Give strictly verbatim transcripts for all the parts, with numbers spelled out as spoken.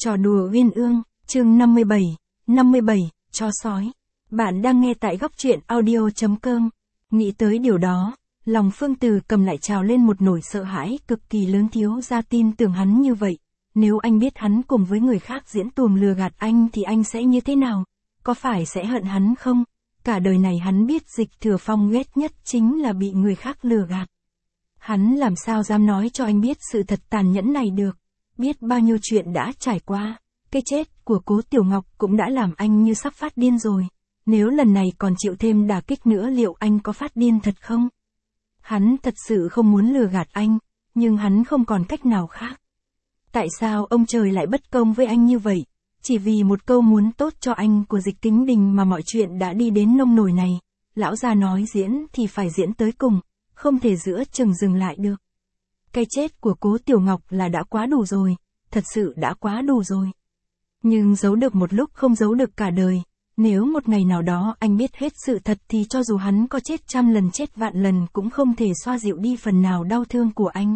Trò đùa uyên ương, chương năm mươi bảy, năm mươi bảy, chó sói. Bạn đang nghe tại góc truyện audio chấm com. Nghĩ tới điều đó, lòng Phương Từ cầm lại trào lên một nỗi sợ hãi cực kỳ lớn. Thiếu gia tin tưởng hắn như vậy. Nếu anh biết hắn cùng với người khác diễn tuồng lừa gạt anh thì anh sẽ như thế nào? Có phải sẽ hận hắn không? Cả đời này hắn biết Dịch Thừa Phong ghét nhất chính là bị người khác lừa gạt. Hắn làm sao dám nói cho anh biết sự thật tàn nhẫn này được? Biết bao nhiêu chuyện đã trải qua, cái chết của Cố Tiểu Ngọc cũng đã làm anh như sắp phát điên rồi. Nếu lần này còn chịu thêm đả kích nữa liệu anh có phát điên thật không? Hắn thật sự không muốn lừa gạt anh, nhưng hắn không còn cách nào khác. Tại sao ông trời lại bất công với anh như vậy? Chỉ vì một câu muốn tốt cho anh của Dịch Kính Đình mà mọi chuyện đã đi đến nông nổi này. Lão già nói diễn thì phải diễn tới cùng, không thể giữa chừng dừng lại được. Cái chết của Cố Tiểu Ngọc là đã quá đủ rồi, thật sự đã quá đủ rồi. Nhưng giấu được một lúc không giấu được cả đời. Nếu một ngày nào đó anh biết hết sự thật thì cho dù hắn có chết trăm lần chết vạn lần cũng không thể xoa dịu đi phần nào đau thương của anh.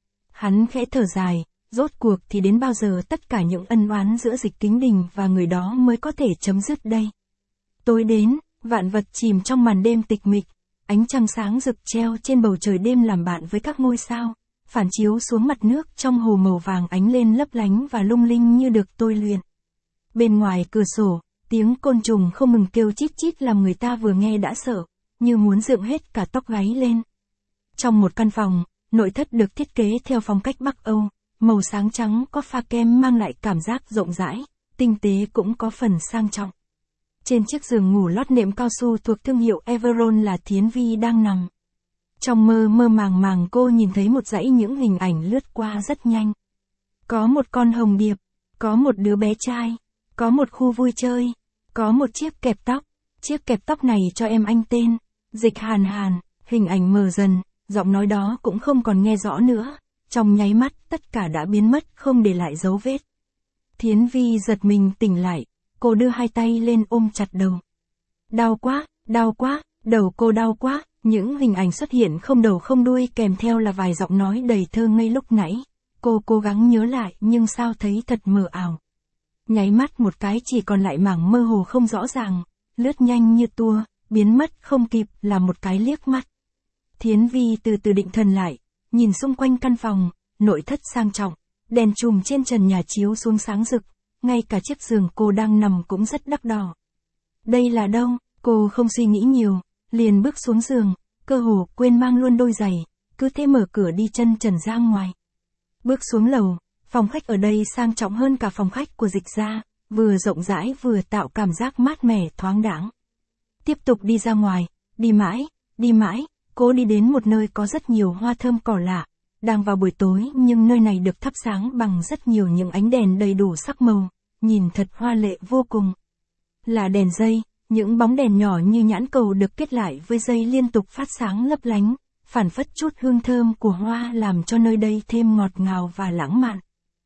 Hắn khẽ thở dài, rốt cuộc thì đến bao giờ tất cả những ân oán giữa Dịch Kính Đình và người đó mới có thể chấm dứt đây? Tối đến, vạn vật chìm trong màn đêm tịch mịch, ánh trăng sáng rực treo trên bầu trời đêm làm bạn với các ngôi sao, phản chiếu xuống mặt nước trong hồ màu vàng ánh lên lấp lánh và lung linh như được tôi luyện. Bên ngoài cửa sổ, tiếng côn trùng không ngừng kêu chít chít làm người ta vừa nghe đã sợ, như muốn dựng hết cả tóc gáy lên. Trong một căn phòng, nội thất được thiết kế theo phong cách Bắc Âu, màu sáng trắng có pha kem mang lại cảm giác rộng rãi, tinh tế cũng có phần sang trọng. Trên chiếc giường ngủ lót nệm cao su thuộc thương hiệu Everon là Thiến Vi đang nằm. Trong mơ mơ màng màng cô nhìn thấy một dãy những hình ảnh lướt qua rất nhanh. Có một con hồng điệp, có một đứa bé trai, có một khu vui chơi, có một chiếc kẹp tóc. Chiếc kẹp tóc này cho em anh tên, Dịch Hàn Hàn, hình ảnh mờ dần, giọng nói đó cũng không còn nghe rõ nữa. Trong nháy mắt tất cả đã biến mất không để lại dấu vết. Thiến Vi giật mình tỉnh lại, cô đưa hai tay lên ôm chặt đầu. Đau quá, đau quá, đầu cô đau quá. Những hình ảnh xuất hiện không đầu không đuôi kèm theo là vài giọng nói đầy thơ ngây lúc nãy. Cô cố gắng nhớ lại nhưng sao thấy thật mờ ảo. Nháy mắt một cái chỉ còn lại mảng mơ hồ không rõ ràng, lướt nhanh như tua, biến mất không kịp là một cái liếc mắt. Thiến Vi từ từ định thần lại, nhìn xung quanh căn phòng, nội thất sang trọng, đèn chùm trên trần nhà chiếu xuống sáng rực, ngay cả chiếc giường cô đang nằm cũng rất đắt đỏ. Đây là đâu? Cô không suy nghĩ nhiều, liền bước xuống giường, cơ hồ quên mang luôn đôi giày, cứ thế mở cửa đi chân trần ra ngoài. Bước xuống lầu, phòng khách ở đây sang trọng hơn cả phòng khách của Dịch gia, vừa rộng rãi vừa tạo cảm giác mát mẻ thoáng đãng. Tiếp tục đi ra ngoài, đi mãi, đi mãi, cô đi đến một nơi có rất nhiều hoa thơm cỏ lạ. Đang vào buổi tối nhưng nơi này được thắp sáng bằng rất nhiều những ánh đèn đầy đủ sắc màu, nhìn thật hoa lệ vô cùng. Là đèn dây, những bóng đèn nhỏ như nhãn cầu được kết lại với dây liên tục phát sáng lấp lánh, phản phất chút hương thơm của hoa làm cho nơi đây thêm ngọt ngào và lãng mạn.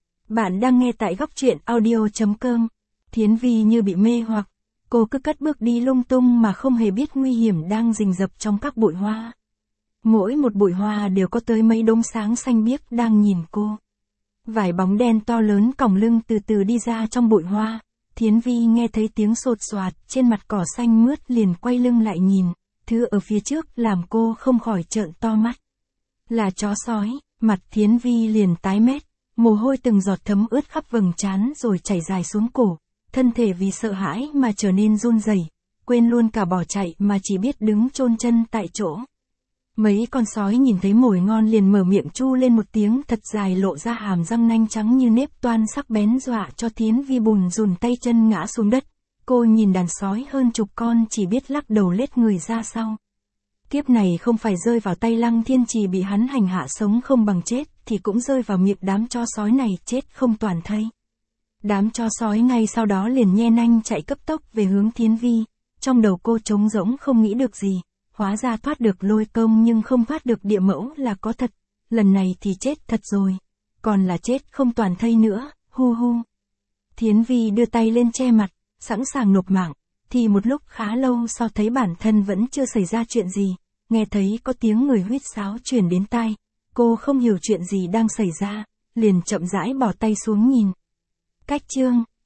Bạn đang nghe tại góc truyện audio chấm com. Thiến Vi như bị mê hoặc, cô cứ cất bước đi lung tung mà không hề biết nguy hiểm đang rình rập trong các bụi hoa. Mỗi một bụi hoa đều có tới mấy đốm sáng xanh biếc đang nhìn cô. Vài bóng đen to lớn còng lưng từ từ đi ra trong bụi hoa. Thiến Vi nghe thấy tiếng sột soạt trên mặt cỏ xanh mướt liền quay lưng lại nhìn, thứ ở phía trước làm cô không khỏi trợn to mắt. Là chó sói, mặt Thiến Vi liền tái mét, mồ hôi từng giọt thấm ướt khắp vầng trán rồi chảy dài xuống cổ, thân thể vì sợ hãi mà trở nên run rẩy, quên luôn cả bỏ chạy mà chỉ biết đứng chôn chân tại chỗ. Mấy con sói nhìn thấy mồi ngon liền mở miệng chu lên một tiếng thật dài lộ ra hàm răng nanh trắng như nếp toan sắc bén dọa cho Thiến Vi bùn rùn tay chân ngã xuống đất. Cô nhìn đàn sói hơn chục con chỉ biết lắc đầu lết người ra sau. Kiếp này không phải rơi vào tay Lăng Thiên Trì bị hắn hành hạ sống không bằng chết thì cũng rơi vào miệng đám chó sói này chết không toàn thây. Đám chó sói ngay sau đó liền nhe nanh chạy cấp tốc về hướng Thiến Vi. Trong đầu cô trống rỗng không nghĩ được gì. Hóa ra thoát được Lôi Công nhưng không thoát được Địa Mẫu là có thật. Lần này thì chết thật rồi. Còn là chết không toàn thây nữa, hu hu. Thiến Vi đưa tay lên che mặt, sẵn sàng nộp mạng. Thì một lúc khá lâu sau thấy bản thân vẫn chưa xảy ra chuyện gì. Nghe thấy có tiếng người huýt sáo truyền đến tai. Cô không hiểu chuyện gì đang xảy ra, liền chậm rãi bỏ tay xuống nhìn. Cách chương